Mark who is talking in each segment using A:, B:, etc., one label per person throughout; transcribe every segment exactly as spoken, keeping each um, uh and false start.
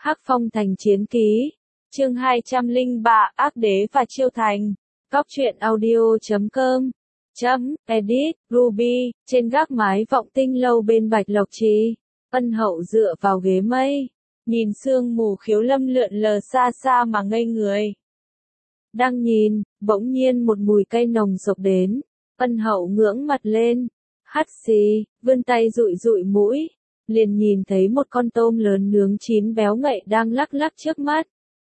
A: Hắc Phong Thành Chiến Ký, chương hai trăm lẻ ba, Ác Đế và Chiêu Thành. Góc truyện audio chấm com chấm edit Ruby. Trên gác mái Vọng Tinh lâu bên Bạch Lộc Trì, Ân Hậu dựa vào ghế mây, nhìn sương mù khiếu lâm lượn lờ xa xa mà ngây người. Đang nhìn, bỗng nhiên một mùi cây nồng sộc đến, Ân Hậu ngưỡng mặt lên, hắt xì, vươn tay dụi dụi mũi, liền nhìn thấy một con tôm lớn nướng chín béo ngậy đang lắc lắc trước mắt.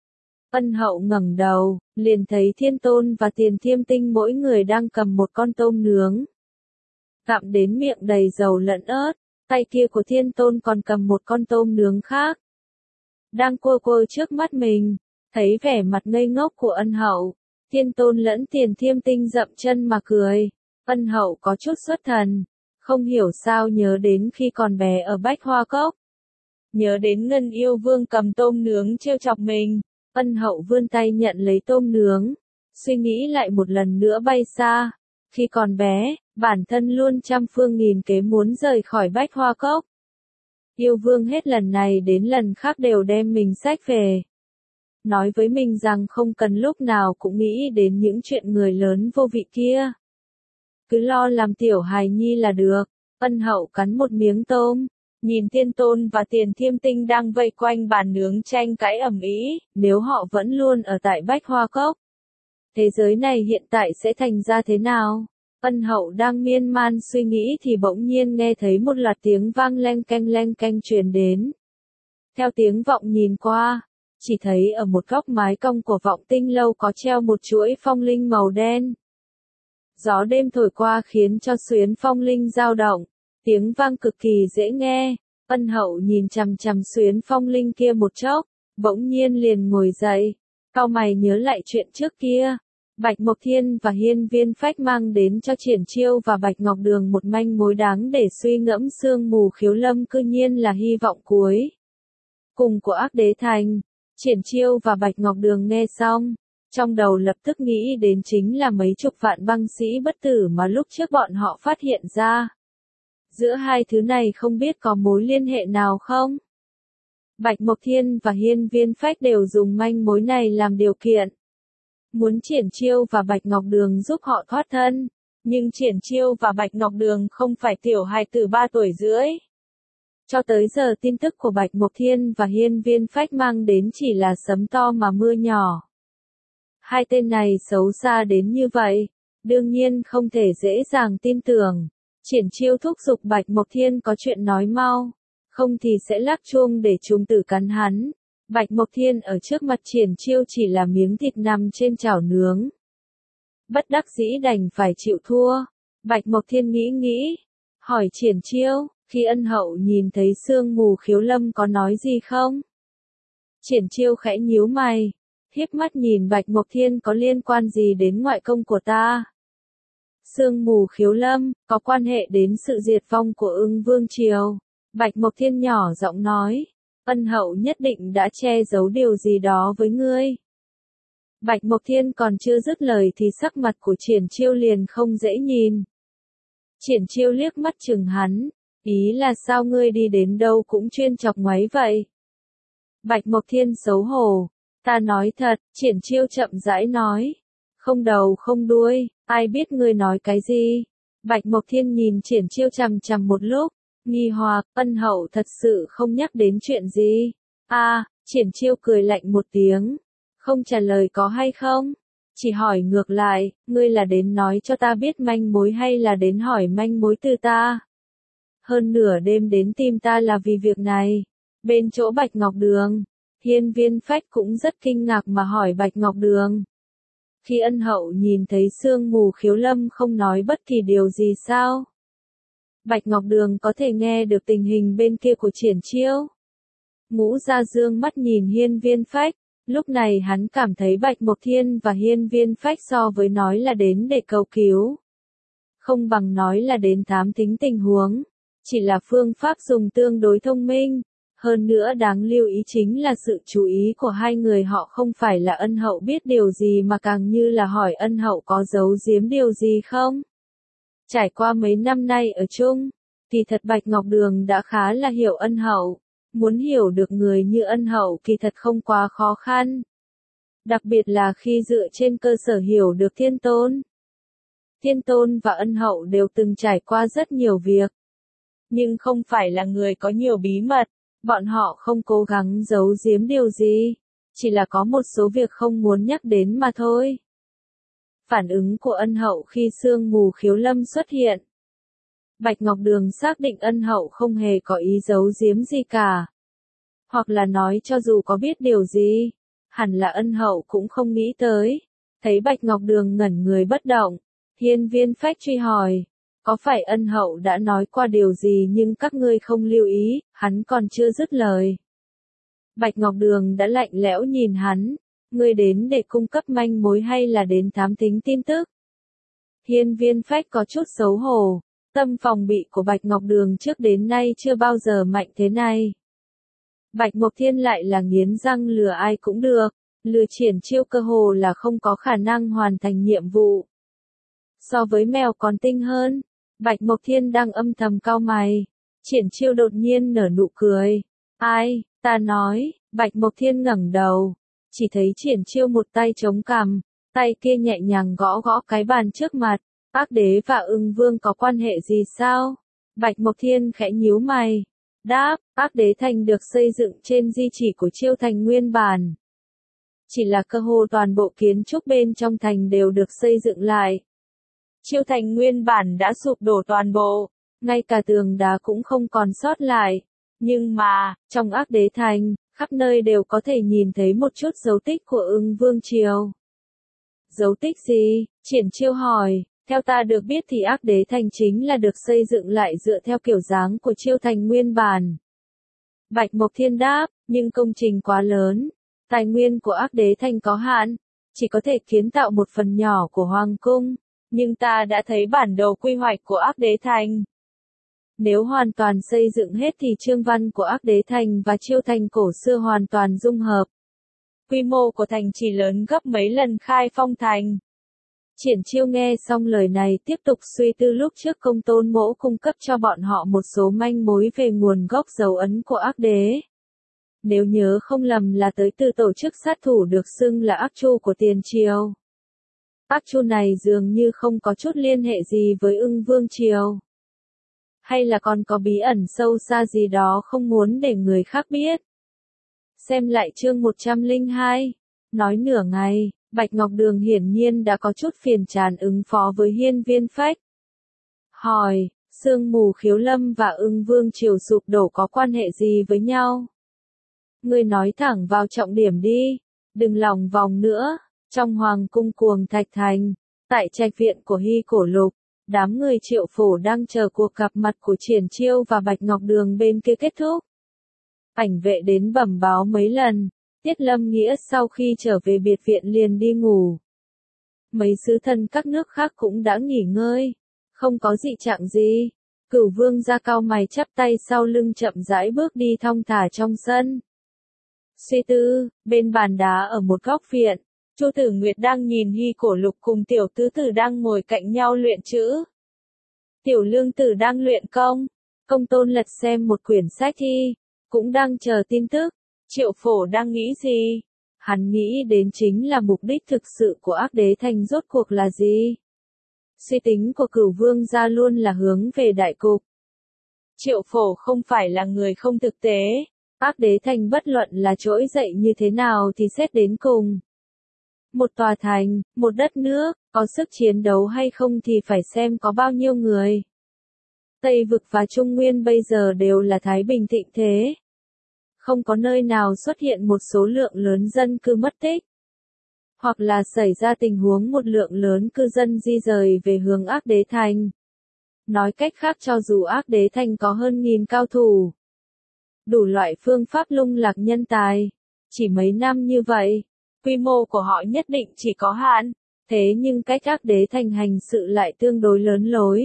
A: Ân Hậu ngẩng đầu, liền thấy Thiên Tôn và Tiền Thiêm Tinh mỗi người đang cầm một con tôm nướng, gặm đến miệng đầy dầu lẫn ớt, tay kia của Thiên Tôn còn cầm một con tôm nướng khác, đang cua cua trước mắt mình. Thấy vẻ mặt ngây ngốc của Ân Hậu, Thiên Tôn lẫn Tiền Thiêm Tinh dậm chân mà cười. Ân Hậu có chút xuất thần, không hiểu sao nhớ đến khi còn bé ở Bách Hoa Cốc, nhớ đến Ngân Yêu Vương cầm tôm nướng trêu chọc mình. Ân Hậu vươn tay nhận lấy tôm nướng, suy nghĩ lại một lần nữa bay xa. Khi còn bé, bản thân luôn trăm phương nghìn kế muốn rời khỏi Bách Hoa Cốc. Yêu Vương hết lần này đến lần khác đều đem mình xách về, nói với mình rằng không cần lúc nào cũng nghĩ đến những chuyện người lớn vô vị kia, cứ lo làm tiểu hài nhi là được. Ân Hậu cắn một miếng tôm, nhìn Thiên Tôn và Tiền Thiêm Tinh đang vây quanh bàn nướng tranh cãi ầm ĩ, nếu họ vẫn luôn ở tại Bách Hoa Cốc, thế giới này hiện tại sẽ thành ra thế nào? Ân Hậu đang miên man suy nghĩ thì bỗng nhiên nghe thấy một loạt tiếng vang leng keng leng keng truyền đến. Theo tiếng vọng nhìn qua, chỉ thấy ở một góc mái cong của Vọng Tinh lâu có treo một chuỗi phong linh màu đen. Gió đêm thổi qua khiến cho xuyến phong linh dao động, tiếng vang cực kỳ dễ nghe. Ân Hậu nhìn chằm chằm xuyến phong linh kia một chốc, bỗng nhiên liền ngồi dậy, cau mày nhớ lại chuyện trước kia. Bạch Mộc Thiên và Hiên Viên Phách mang đến cho Triển Chiêu và Bạch Ngọc Đường một manh mối đáng để suy ngẫm. Sương mù khiếu lâm cư nhiên là hy vọng cuối cùng của Ác Đế Thành. Triển Chiêu và Bạch Ngọc Đường nghe xong, trong đầu lập tức nghĩ đến chính là mấy chục vạn băng sĩ bất tử mà lúc trước bọn họ phát hiện ra. Giữa hai thứ này không biết có mối liên hệ nào không? Bạch Mộc Thiên và Hiên Viên Phách đều dùng manh mối này làm điều kiện, muốn Triển Chiêu và Bạch Ngọc Đường giúp họ thoát thân, nhưng Triển Chiêu và Bạch Ngọc Đường không phải tiểu hài tử ba tuổi rưỡi. Cho tới giờ tin tức của Bạch Mộc Thiên và Hiên Viên Phách mang đến chỉ là sấm to mà mưa nhỏ. Hai tên này xấu xa đến như vậy, đương nhiên không thể dễ dàng tin tưởng. Triển Chiêu thúc giục Bạch Mộc Thiên có chuyện nói mau, không thì sẽ lắc chuông để trùng tử cắn hắn. Bạch Mộc Thiên ở trước mặt Triển Chiêu chỉ là miếng thịt nằm trên chảo nướng, bất đắc dĩ đành phải chịu thua. Bạch Mộc Thiên nghĩ nghĩ, hỏi Triển Chiêu, khi Ân Hậu nhìn thấy sương mù khiếu lâm có nói gì không? Triển Chiêu khẽ nhíu mày, hiếp mắt nhìn Bạch Mộc Thiên, có liên quan gì đến ngoại công của ta? Sương mù khiếu lâm, có quan hệ đến sự diệt vong của Ưng Vương Triều. Bạch Mộc Thiên nhỏ giọng nói, Ân Hậu nhất định đã che giấu điều gì đó với ngươi. Bạch Mộc Thiên còn chưa dứt lời thì sắc mặt của Triển Chiêu liền không dễ nhìn. Triển Chiêu liếc mắt chừng hắn, ý là sao ngươi đi đến đâu cũng chuyên chọc ngoáy vậy? Bạch Mộc Thiên xấu hổ, ta nói thật. Triển Chiêu chậm rãi nói, không đầu không đuôi, ai biết ngươi nói cái gì? Bạch Mộc Thiên nhìn Triển Chiêu chằm chằm một lúc, nghi hoặc. Ân Hậu thật sự không nhắc đến chuyện gì? A, à, Triển Chiêu cười lạnh một tiếng, không trả lời có hay không, chỉ hỏi ngược lại, ngươi là đến nói cho ta biết manh mối hay là đến hỏi manh mối từ ta? Hơn nửa đêm đến tìm ta là vì việc này. Bên chỗ Bạch Ngọc Đường, Hiên Viên Phách cũng rất kinh ngạc mà hỏi Bạch Ngọc Đường, khi Ân Hậu nhìn thấy sương mù khiếu lâm không nói bất kỳ điều gì sao? Bạch Ngọc Đường có thể nghe được tình hình bên kia của Triển Chiêu. Ngũ Gia Dương mắt nhìn Hiên Viên Phách, lúc này hắn cảm thấy Bạch Mộc Thiên và Hiên Viên Phách so với nói là đến để cầu cứu, không bằng nói là đến thám thính tình huống, chỉ là phương pháp dùng tương đối thông minh. Hơn nữa đáng lưu ý chính là sự chú ý của hai người họ không phải là Ân Hậu biết điều gì mà càng như là hỏi Ân Hậu có giấu giếm điều gì không. Trải qua mấy năm nay ở chung, thì thật Bạch Ngọc Đường đã khá là hiểu Ân Hậu. Muốn hiểu được người như Ân Hậu kỳ thật không quá khó khăn. Đặc biệt là khi dựa trên cơ sở hiểu được Thiên Tôn. Thiên Tôn và Ân Hậu đều từng trải qua rất nhiều việc. Nhưng không phải là người có nhiều bí mật, bọn họ không cố gắng giấu giếm điều gì. Chỉ là có một số việc không muốn nhắc đến mà thôi. Phản ứng của Ân Hậu khi sương mù khiếu lâm xuất hiện. Bạch Ngọc Đường xác định Ân Hậu không hề có ý giấu giếm gì cả. Hoặc là nói cho dù có biết điều gì, hẳn là Ân Hậu cũng không nghĩ tới. Thấy Bạch Ngọc Đường ngẩn người bất động, Hiên Viên Phách truy hỏi, có phải Ân Hậu đã nói qua điều gì nhưng các ngươi không lưu ý, hắn còn chưa dứt lời. Bạch Ngọc Đường đã lạnh lẽo nhìn hắn, ngươi đến để cung cấp manh mối hay là đến thám thính tin tức? Hiên Viên Phách có chút xấu hổ, tâm phòng bị của Bạch Ngọc Đường trước đến nay chưa bao giờ mạnh thế này. Bạch Mộc Thiên lại là nghiến răng lừa ai cũng được, lừa Triển Chiêu cơ hồ là không có khả năng hoàn thành nhiệm vụ. So với mèo còn tinh hơn, Bạch Mộc Thiên đang âm thầm cau mày, Triển Chiêu đột nhiên nở nụ cười. Ai, ta nói, Bạch Mộc Thiên ngẩng đầu, chỉ thấy Triển Chiêu một tay chống cằm, tay kia nhẹ nhàng gõ gõ cái bàn trước mặt. Ác Đế và Ưng Vương có quan hệ gì sao? Bạch Mộc Thiên khẽ nhíu mày. Đáp, Ác Đế Thành được xây dựng trên di chỉ của Chiêu Thành nguyên bản. Chỉ là cơ hồ toàn bộ kiến trúc bên trong thành đều được xây dựng lại. Chiêu Thành nguyên bản đã sụp đổ toàn bộ, ngay cả tường đá cũng không còn sót lại. Nhưng mà, trong Ác Đế Thành, khắp nơi đều có thể nhìn thấy một chút dấu tích của Ưng Vương Triều. Dấu tích gì? Triển Chiêu hỏi. Theo ta được biết thì Ác Đế Thành chính là được xây dựng lại dựa theo kiểu dáng của Chiêu Thành nguyên bản. Bạch Mộc Thiên đáp, nhưng công trình quá lớn, tài nguyên của Ác Đế Thành có hạn, chỉ có thể kiến tạo một phần nhỏ của Hoàng Cung, nhưng ta đã thấy bản đồ quy hoạch của Ác Đế Thành. Nếu hoàn toàn xây dựng hết thì chương văn của Ác Đế Thành và Chiêu Thành cổ xưa hoàn toàn dung hợp. Quy mô của thành chỉ lớn gấp mấy lần Khai Phong Thành. Triển Chiêu nghe xong lời này tiếp tục suy tư lúc trước Công Tôn Mỗ cung cấp cho bọn họ một số manh mối về nguồn gốc dấu ấn của Ác Đế. Nếu nhớ không lầm là tới từ tổ chức sát thủ được xưng là Ác Chu của Tiền Triều. Ác Chu này dường như không có chút liên hệ gì với Ưng Vương Triều. Hay là còn có bí ẩn sâu xa gì đó không muốn để người khác biết. Xem lại chương một trăm lẻ hai, nói nửa ngày. Bạch Ngọc Đường hiển nhiên đã có chút phiền chán ứng phó với Hiên Viên Phách. Hỏi, sương mù khiếu lâm và Ưng Vương Triều sụp đổ có quan hệ gì với nhau? Ngươi nói thẳng vào trọng điểm đi, đừng lòng vòng nữa. Trong Hoàng Cung Cuồng Thạch Thành, tại trạch viện của Hy Cổ Lục, đám người Triệu Phổ đang chờ cuộc gặp mặt của Triển Chiêu và Bạch Ngọc Đường bên kia kết thúc. Ảnh vệ đến bẩm báo mấy lần. Tiết Lâm Nghĩa sau khi trở về biệt viện liền đi ngủ. Mấy sứ thần các nước khác cũng đã nghỉ ngơi. Không có dị trạng gì. Cửu Vương ra cao mày chắp tay sau lưng chậm rãi bước đi thong thả trong sân. Suy tư, bên bàn đá ở một góc viện, Chu Tử Nguyệt đang nhìn Hy Cổ Lục cùng Tiểu Tứ Tử đang ngồi cạnh nhau luyện chữ. Tiểu Lương Tử đang luyện công. Công Tôn lật xem một quyển sách thi, cũng đang chờ tin tức. Triệu Phổ đang nghĩ gì? Hắn nghĩ đến chính là mục đích thực sự của Ác Đế Thành rốt cuộc là gì? Suy tính của Cửu Vương gia luôn là hướng về đại cục. Triệu Phổ không phải là người không thực tế. Ác Đế Thành bất luận là trỗi dậy như thế nào thì xét đến cùng. Một tòa thành, một đất nước, có sức chiến đấu hay không thì phải xem có bao nhiêu người. Tây Vực và Trung Nguyên bây giờ đều là thái bình thịnh thế. Không có nơi nào xuất hiện một số lượng lớn dân cư mất tích. Hoặc là xảy ra tình huống một lượng lớn cư dân di rời về hướng Ác Đế Thành. Nói cách khác cho dù Ác Đế Thành có hơn nghìn cao thủ. Đủ loại phương pháp lung lạc nhân tài. Chỉ mấy năm như vậy, quy mô của họ nhất định chỉ có hạn. Thế nhưng cách Ác Đế Thành hành sự lại tương đối lớn lối.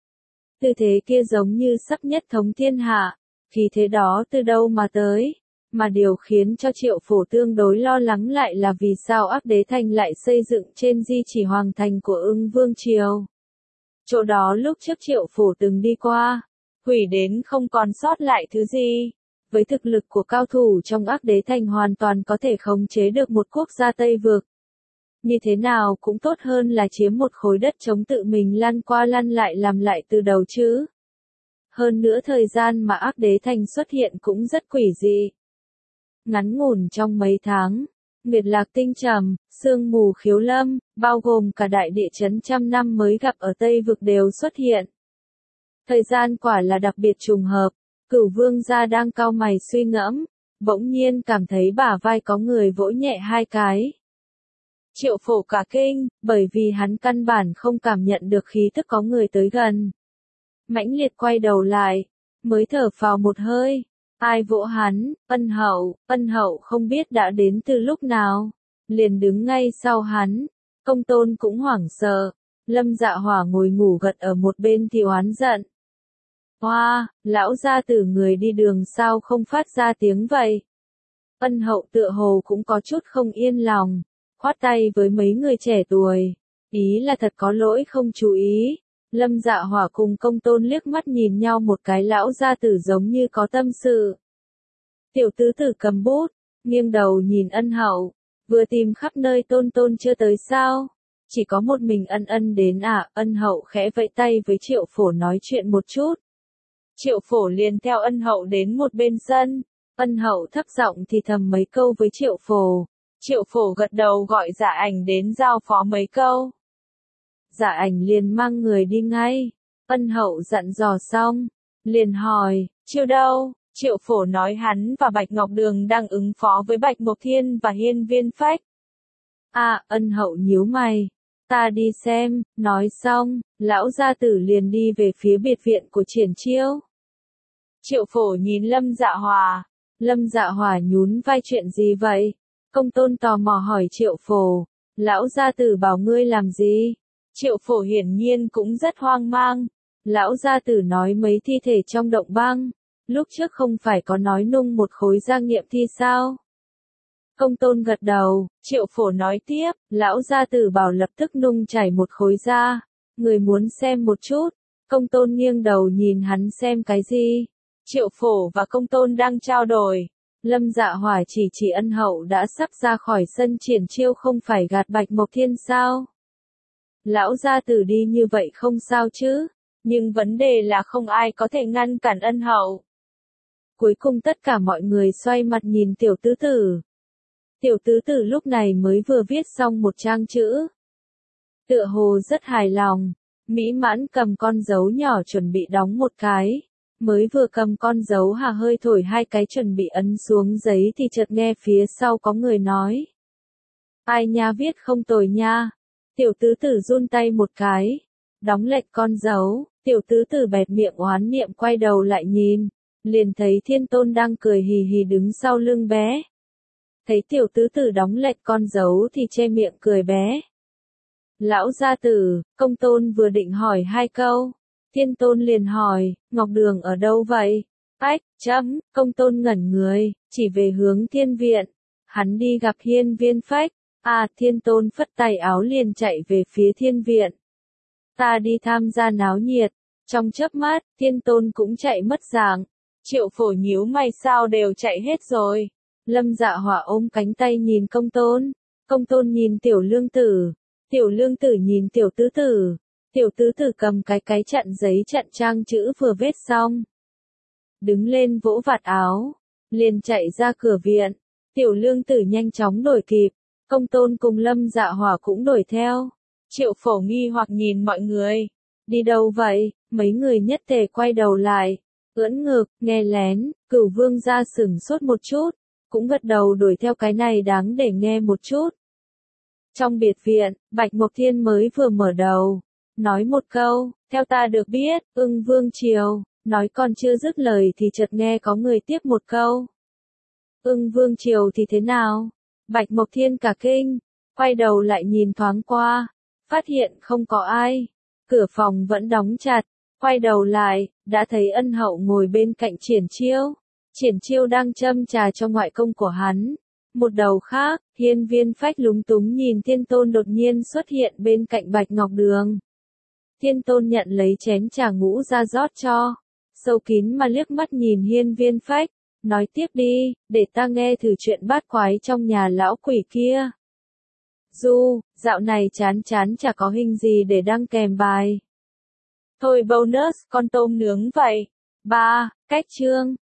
A: Tư thế kia giống như sắp nhất thống thiên hạ. Khí thế đó từ đâu mà tới, mà điều khiến cho Triệu Phổ tương đối lo lắng lại là vì sao Ác Đế Thành lại xây dựng trên di chỉ hoàng thành của Ưng Vương Triều. Chỗ đó lúc trước Triệu Phổ từng đi qua, hủy đến không còn sót lại thứ gì. với thực lực của cao thủ trong Ác Đế Thành hoàn toàn có thể khống chế được một quốc gia Tây Vực. Như thế nào cũng tốt hơn là chiếm một khối đất trống tự mình lăn qua lăn lại làm lại từ đầu chứ. Hơn nữa thời gian mà Ác Đế Thành xuất hiện cũng rất quỷ dị. Ngắn ngủn trong mấy tháng, Nguyệt Lạc tinh trầm, sương mù khiếu lâm, bao gồm cả đại địa chấn trăm năm mới gặp ở Tây Vực đều xuất hiện. Thời gian quả là đặc biệt trùng hợp, Cửu Vương gia đang cau mày suy ngẫm, bỗng nhiên cảm thấy bả vai có người vỗ nhẹ hai cái. Triệu Phổ cả kinh, bởi vì hắn căn bản không cảm nhận được khí tức có người tới gần. Mãnh liệt quay đầu lại, mới thở phào một hơi. Ai vỗ hắn? Ân Hậu. Ân Hậu không biết đã đến từ lúc nào, liền đứng ngay sau hắn. Công Tôn cũng hoảng sợ. Lâm Dạ Hỏa ngồi ngủ gật ở một bên thì oán giận. Hoa, lão gia tử người đi đường sao không phát ra tiếng vậy? Ân Hậu tựa hồ cũng có chút không yên lòng, khoát tay với mấy người trẻ tuổi. Ý là thật có lỗi không chú ý. Lâm Dạ Hỏa cùng Công Tôn liếc mắt nhìn nhau một cái, lão gia tử giống như có tâm sự. Tiểu tứ tử cầm bút, nghiêng đầu nhìn Ân Hậu, vừa tìm khắp nơi Tôn Tôn chưa tới sao? Chỉ có một mình Ân Ân đến à? Ân Hậu khẽ vẫy tay với Triệu Phổ nói chuyện một chút. Triệu Phổ liền theo Ân Hậu đến một bên sân. Ân Hậu thấp giọng thì thầm mấy câu với Triệu Phổ. Triệu Phổ gật đầu gọi Dạ Ảnh đến giao phó mấy câu. Dạ Ảnh liền mang người đi ngay. Ân Hậu dặn dò xong, liền hỏi, Chiêu đâu? Triệu Phổ nói hắn và Bạch Ngọc Đường đang ứng phó với Bạch Mộc Thiên và Hiên Viên Phách. À, Ân Hậu nhíu mày. Ta đi xem, nói xong, lão gia tử liền đi về phía biệt viện của Triển Chiêu. Triệu Phổ nhìn Lâm Dạ Hòa. Lâm Dạ Hòa nhún vai, chuyện gì vậy? Công Tôn tò mò hỏi Triệu Phổ. Lão gia tử bảo ngươi làm gì? Triệu Phổ hiển nhiên cũng rất hoang mang. Lão gia tử nói mấy thi thể trong động băng. Lúc trước không phải có nói nung một khối ra nghiệm thi sao? Công Tôn gật đầu. Triệu Phổ nói tiếp. Lão gia tử bảo lập tức nung chảy một khối ra. Người muốn xem một chút. Công Tôn nghiêng đầu nhìn hắn xem cái gì? Triệu Phổ và Công Tôn đang trao đổi. Lâm Dạ Hỏa chỉ chỉ Ân Hậu đã sắp ra khỏi sân Triển Chiêu, không phải gạt Bạch Mộc Thiên sao? Lão gia tử đi như vậy không sao chứ, nhưng vấn đề là không ai có thể ngăn cản Ân Hậu. Cuối cùng tất cả mọi người xoay mặt nhìn tiểu tứ tử. Tiểu tứ tử lúc này mới vừa viết xong một trang chữ. Tựa hồ rất hài lòng, mỹ mãn cầm con dấu nhỏ chuẩn bị đóng một cái. Mới vừa cầm con dấu hà hơi thổi hai cái chuẩn bị ấn xuống giấy thì chợt nghe phía sau có người nói. Ai nha, viết không tồi nha. Tiểu tứ tử run tay một cái. Đóng lệch con dấu, tiểu tứ tử bẹt miệng oán niệm quay đầu lại nhìn. Liền thấy Thiên Tôn đang cười hì hì đứng sau lưng bé. Thấy tiểu tứ tử đóng lệch con dấu thì che miệng cười bé. Lão gia tử, Công Tôn vừa định hỏi hai câu. Thiên Tôn liền hỏi, Ngọc Đường ở đâu vậy? Ách, chấm, Công Tôn ngẩn người, chỉ về hướng Thiên Viện. Hắn đi gặp Hiên Viên Phách. À, Thiên Tôn phất tay áo liền chạy về phía Thiên Viện. Ta đi tham gia náo nhiệt. Trong chớp mắt, Thiên Tôn cũng chạy mất dạng. Triệu Phổ nhíu mày, sao đều chạy hết rồi? Lâm Dạ Hỏa ôm cánh tay nhìn Công Tôn. Công Tôn nhìn Tiểu Lương Tử. Tiểu Lương Tử nhìn Tiểu Tứ Tử. Tiểu Tứ Tử cầm cái cái chặn giấy chặn trang chữ vừa viết xong. Đứng lên vỗ vạt áo. Liền chạy ra cửa viện. Tiểu Lương Tử nhanh chóng đuổi kịp. Công Tôn cùng Lâm Dạ Hỏa cũng đuổi theo. Triệu Phổ nghi hoặc nhìn mọi người. Đi đâu vậy? Mấy người nhất tề quay đầu lại. Ưỡn ngực, nghe lén. Cửu Vương gia sửng sốt một chút. Cũng gật đầu đuổi theo, cái này đáng để nghe một chút. Trong biệt viện, Bạch Mộc Thiên mới vừa mở đầu. Nói một câu, theo ta được biết, Ưng Vương Triều. Nói còn chưa dứt lời thì chợt nghe có người tiếp một câu. Ưng Vương Triều thì thế nào? Bạch Mộc Thiên cả kinh, quay đầu lại nhìn thoáng qua, phát hiện không có ai, cửa phòng vẫn đóng chặt, quay đầu lại, đã thấy Ân Hậu ngồi bên cạnh Triển Chiêu. Triển Chiêu đang châm trà cho ngoại công của hắn. Một đầu khác, Hiên Viên Phách lúng túng nhìn Thiên Tôn đột nhiên xuất hiện bên cạnh Bạch Ngọc Đường. Thiên Tôn nhận lấy chén trà ngũ ra rót cho, sâu kín mà liếc mắt nhìn Hiên Viên Phách, nói tiếp đi, để ta nghe thử chuyện bát quái trong nhà lão quỷ kia. Du, dạo này chán chán chả có hình gì để đăng kèm bài. Thôi bonus, con tôm nướng vậy. ba. Cách chương.